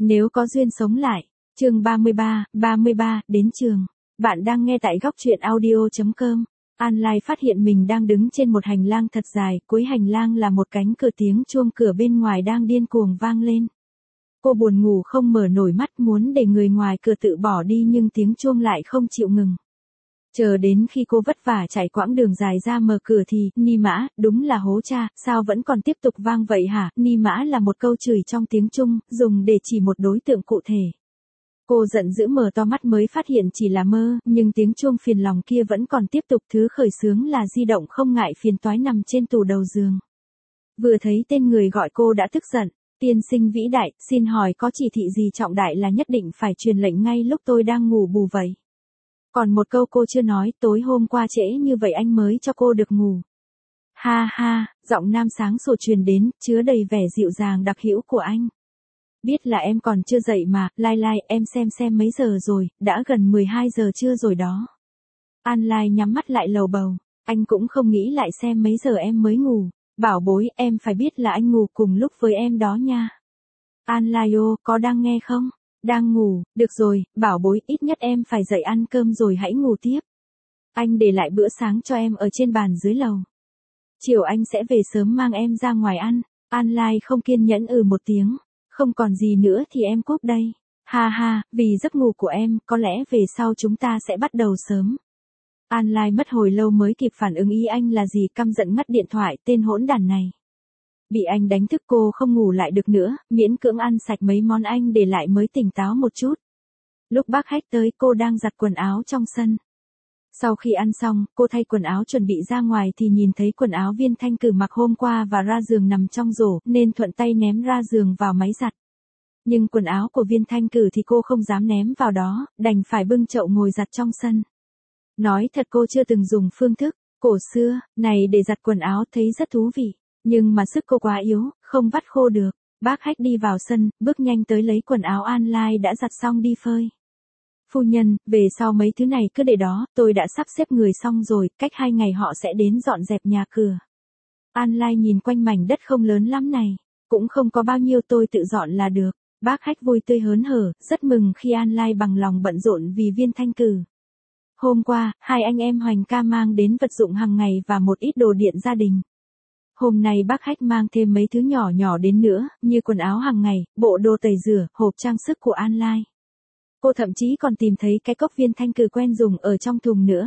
Nếu có duyên sống lại. Chương 33, đến trường. Bạn đang nghe tại góc truyện audio.com. An Lai phát hiện mình đang đứng trên một hành lang thật dài, cuối hành lang là một cánh cửa, tiếng chuông cửa bên ngoài đang điên cuồng vang lên. Cô buồn ngủ không mở nổi mắt, muốn để người ngoài cửa tự bỏ đi nhưng tiếng chuông lại không chịu ngừng. Chờ đến khi cô vất vả chạy quãng đường dài ra mở cửa thì, Ni Mã, đúng là hố cha, sao vẫn còn tiếp tục vang vậy hả? Ni Mã là một câu chửi trong tiếng Trung, dùng để chỉ một đối tượng cụ thể. Cô giận dữ mở to mắt mới phát hiện chỉ là mơ, nhưng tiếng chuông phiền lòng kia vẫn còn tiếp tục. Thứ khởi xướng là di động không ngại phiền toái nằm trên tủ đầu giường. Vừa thấy tên người gọi cô đã tức giận. Tiên sinh vĩ đại, xin hỏi có chỉ thị gì trọng đại là nhất định phải truyền lệnh ngay lúc tôi đang ngủ bù vậy? Còn một câu cô chưa nói, tối hôm qua trễ như vậy anh mới cho cô được ngủ. Ha ha, giọng nam sáng sủa truyền đến, chứa đầy vẻ dịu dàng đặc hữu của anh. Biết là em còn chưa dậy mà, Lai Lai, em xem mấy giờ rồi, đã gần 12 giờ trưa rồi đó. An Lai nhắm mắt lại lầu bầu, anh cũng không nghĩ lại xem mấy giờ em mới ngủ. Bảo bối, em phải biết là anh ngủ cùng lúc với em đó nha. An Lai ô, có đang nghe không? Đang ngủ, được rồi, bảo bối, ít nhất em phải dậy ăn cơm rồi hãy ngủ tiếp. Anh để lại bữa sáng cho em ở trên bàn dưới lầu. Chiều anh sẽ về sớm mang em ra ngoài ăn. An Lai không kiên nhẫn một tiếng. Không còn gì nữa thì em cúp đây. Ha ha, vì giấc ngủ của em, có lẽ về sau chúng ta sẽ bắt đầu sớm. An Lai mất hồi lâu mới kịp phản ứng ý anh là gì, căm giận ngắt điện thoại, tên hỗn đản này. Bị anh đánh thức cô không ngủ lại được nữa, miễn cưỡng ăn sạch mấy món anh để lại mới tỉnh táo một chút. Lúc bác khách tới cô đang giặt quần áo trong sân. Sau khi ăn xong, cô thay quần áo chuẩn bị ra ngoài thì nhìn thấy quần áo Viên Thanh Cử mặc hôm qua và ra giường nằm trong rổ, nên thuận tay ném ra giường vào máy giặt. Nhưng quần áo của Viên Thanh Cử thì cô không dám ném vào đó, đành phải bưng chậu ngồi giặt trong sân. Nói thật cô chưa từng dùng phương thức cổ xưa này để giặt quần áo, thấy rất thú vị, nhưng mà sức cô quá yếu, không vắt khô được. Bác khách đi vào sân, bước nhanh tới lấy quần áo An Lai đã giặt xong đi phơi. Phu nhân, về sau mấy thứ này cứ để đó, tôi đã sắp xếp người xong rồi, cách 2 ngày họ sẽ đến dọn dẹp nhà cửa. An Lai nhìn quanh mảnh đất không lớn lắm này, cũng không có bao nhiêu, tôi tự dọn là được. Bác khách vui tươi hớn hở, rất mừng khi An Lai bằng lòng bận rộn vì Viên Thanh Cử. Hôm qua, hai anh em Hoành ca mang đến vật dụng hàng ngày và một ít đồ điện gia đình. Hôm nay bác khách mang thêm mấy thứ nhỏ nhỏ đến nữa, như quần áo hàng ngày, bộ đồ tẩy rửa, hộp trang sức của An Lai. Cô thậm chí còn tìm thấy cái cốc Viên Thanh Cử quen dùng ở trong thùng nữa.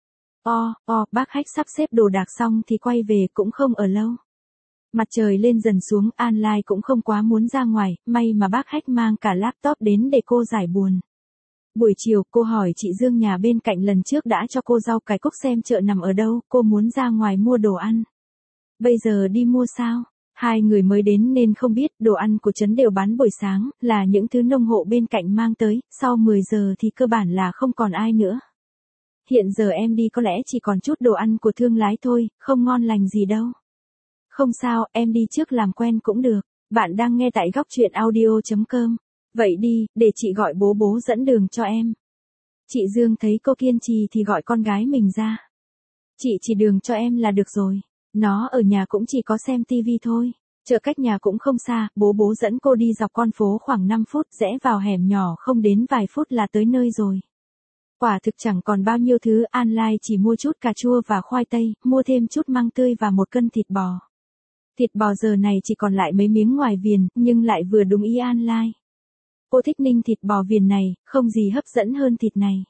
Bác khách sắp xếp đồ đạc xong thì quay về, cũng không ở lâu. Mặt trời lên dần xuống, An Lai cũng không quá muốn ra ngoài, may mà bác khách mang cả laptop đến để cô giải buồn. Buổi chiều, cô hỏi chị Dương nhà bên cạnh lần trước đã cho cô rau cải cúc xem chợ nằm ở đâu, cô muốn ra ngoài mua đồ ăn. Bây giờ đi mua sao? Hai người mới đến nên không biết, đồ ăn của trấn đều bán buổi sáng, là những thứ nông hộ bên cạnh mang tới, sau 10 giờ thì cơ bản là không còn ai nữa. Hiện giờ em đi có lẽ chỉ còn chút đồ ăn của thương lái thôi, không ngon lành gì đâu. Không sao, em đi trước làm quen cũng được. Bạn đang nghe tại góc truyện audio.com. Vậy đi, để chị gọi bố dẫn đường cho em. Chị Dương thấy cô kiên trì thì gọi con gái mình ra. Chị chỉ đường cho em là được rồi. Nó ở nhà cũng chỉ có xem tivi thôi. Chợ cách nhà cũng không xa, bố dẫn cô đi dọc con phố khoảng 5 phút, rẽ vào hẻm nhỏ không đến vài phút là tới nơi rồi. Quả thực chẳng còn bao nhiêu thứ, An Lai chỉ mua chút cà chua và khoai tây, mua thêm chút măng tươi và 1 cân thịt bò. Thịt bò giờ này chỉ còn lại mấy miếng ngoài viền, nhưng lại vừa đúng ý An Lai. Cô thích ninh thịt bò viền này, không gì hấp dẫn hơn thịt này.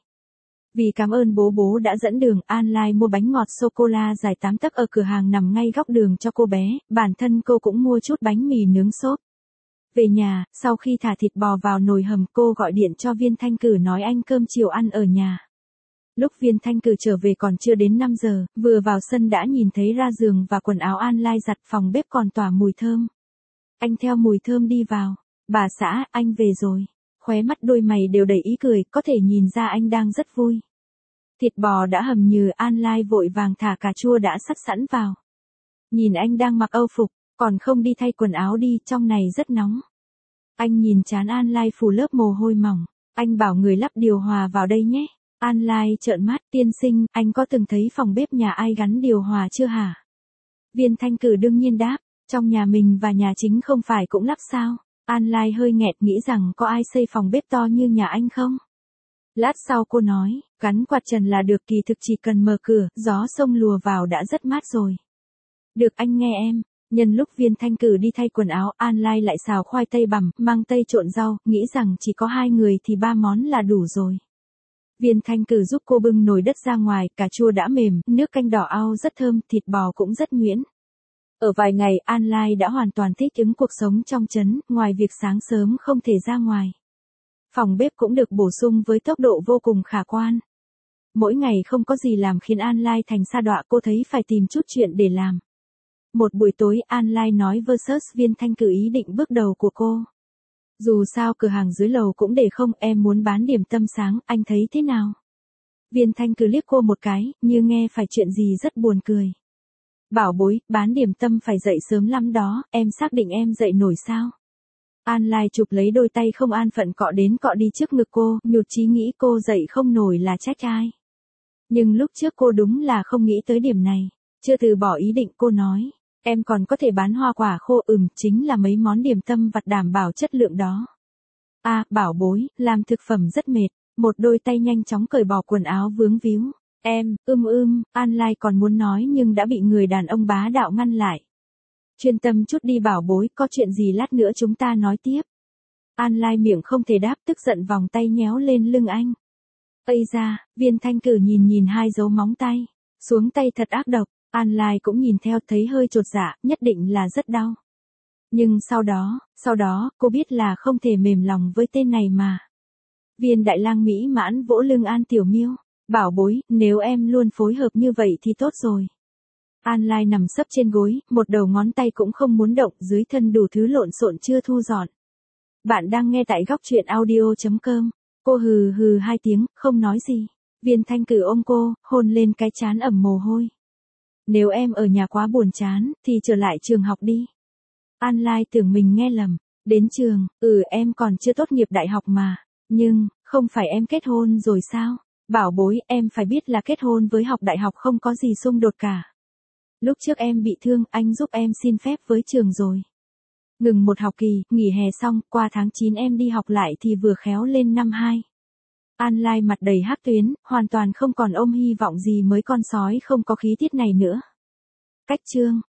Vì cảm ơn bố đã dẫn đường, An Lai mua bánh ngọt sô-cô-la dài 8 tấc ở cửa hàng nằm ngay góc đường cho cô bé, bản thân cô cũng mua chút bánh mì nướng xốp. Về nhà, sau khi thả thịt bò vào nồi hầm, cô gọi điện cho Viên Thanh Cử nói anh cơm chiều ăn ở nhà. Lúc Viên Thanh Cử trở về còn chưa đến 5 giờ, vừa vào sân đã nhìn thấy ra giường và quần áo An Lai giặt, phòng bếp còn tỏa mùi thơm. Anh theo mùi thơm đi vào. Bà xã, anh về rồi. Khóe mắt đôi mày đều đầy ý cười, có thể nhìn ra anh đang rất vui. Thịt bò đã hầm nhừ, An Lai vội vàng thả cà chua đã sắt sẵn vào. Nhìn anh đang mặc âu phục, còn không đi thay quần áo đi, trong này rất nóng. Anh nhìn trán An Lai phủ lớp mồ hôi mỏng. Anh bảo người lắp điều hòa vào đây nhé. An Lai trợn mắt, tiên sinh, anh có từng thấy phòng bếp nhà ai gắn điều hòa chưa hả? Viên Thanh Cử đương nhiên đáp, trong nhà mình và nhà chính không phải cũng lắp sao? An Lai hơi nghẹt nghĩ rằng có ai xây phòng bếp to như nhà anh không? Lát sau cô nói, gắn quạt trần là được, kỳ thực chỉ cần mở cửa, gió sông lùa vào đã rất mát rồi. Được, anh nghe em. Nhân lúc Viên Thanh Cử đi thay quần áo, An Lai lại xào khoai tây bằm, mang tây trộn rau, nghĩ rằng chỉ có 2 người thì 3 món là đủ rồi. Viên Thanh Cử giúp cô bưng nồi đất ra ngoài, cà chua đã mềm, nước canh đỏ ao rất thơm, thịt bò cũng rất nhuyễn. Ở vài ngày, An Lai đã hoàn toàn thích ứng cuộc sống trong trấn, ngoài việc sáng sớm không thể ra ngoài. Phòng bếp cũng được bổ sung với tốc độ vô cùng khả quan. Mỗi ngày không có gì làm khiến An Lai thành sa đọa, cô thấy phải tìm chút chuyện để làm. Một buổi tối, An Lai nói versus Viên Thanh Cử ý định bước đầu của cô. Dù sao cửa hàng dưới lầu cũng để không, em muốn bán điểm tâm sáng, anh thấy thế nào? Viên Thanh Cử liếc cô một cái, như nghe phải chuyện gì rất buồn cười. Bảo bối, bán điểm tâm phải dậy sớm lắm đó, em xác định em dậy nổi sao? An Lai chụp lấy đôi tay không an phận cọ đến cọ đi trước ngực cô, nhụt chí nghĩ cô dậy không nổi là trách ai. Nhưng lúc trước cô đúng là không nghĩ tới điểm này. Chưa từ bỏ ý định, cô nói, em còn có thể bán hoa quả khô, chính là mấy món điểm tâm vặt đảm bảo chất lượng đó. À, bảo bối, làm thực phẩm rất mệt. Một đôi tay nhanh chóng cởi bỏ quần áo vướng víu. Em, An Lai còn muốn nói nhưng đã bị người đàn ông bá đạo ngăn lại. Chuyên tâm chút đi bảo bối, có chuyện gì lát nữa chúng ta nói tiếp. An Lai miệng không thể đáp, tức giận vòng tay nhéo lên lưng anh. Ây da, Viên Thanh Cử nhìn 2 dấu móng tay. Xuống tay thật ác độc, An Lai cũng nhìn theo, thấy hơi chột dạ, nhất định là rất đau. Nhưng sau đó, cô biết là không thể mềm lòng với tên này mà. Viên Đại Lang mỹ mãn vỗ lưng An Tiểu Miêu. Bảo bối, nếu em luôn phối hợp như vậy thì tốt rồi. An Lai nằm sấp trên gối, một đầu ngón tay cũng không muốn động, dưới thân đủ thứ lộn xộn chưa thu dọn. Bạn đang nghe tại góc truyện audio.com. Cô hừ hừ 2 tiếng, không nói gì. Viên Thanh Cử ôm cô, hôn lên cái trán ẩm mồ hôi. Nếu em ở nhà quá buồn chán, thì trở lại trường học đi. An Lai tưởng mình nghe lầm. Đến trường, em còn chưa tốt nghiệp đại học mà. Nhưng, không phải em kết hôn rồi sao? Bảo bối, em phải biết là kết hôn với học đại học không có gì xung đột cả. Lúc trước em bị thương, anh giúp em xin phép với trường rồi. Ngừng một học kỳ, nghỉ hè xong, qua tháng 9 em đi học lại thì vừa khéo lên năm 2. An Lai mặt đầy hắc tuyến, hoàn toàn không còn ôm hy vọng gì mới con sói không có khí tiết này nữa. Cách chương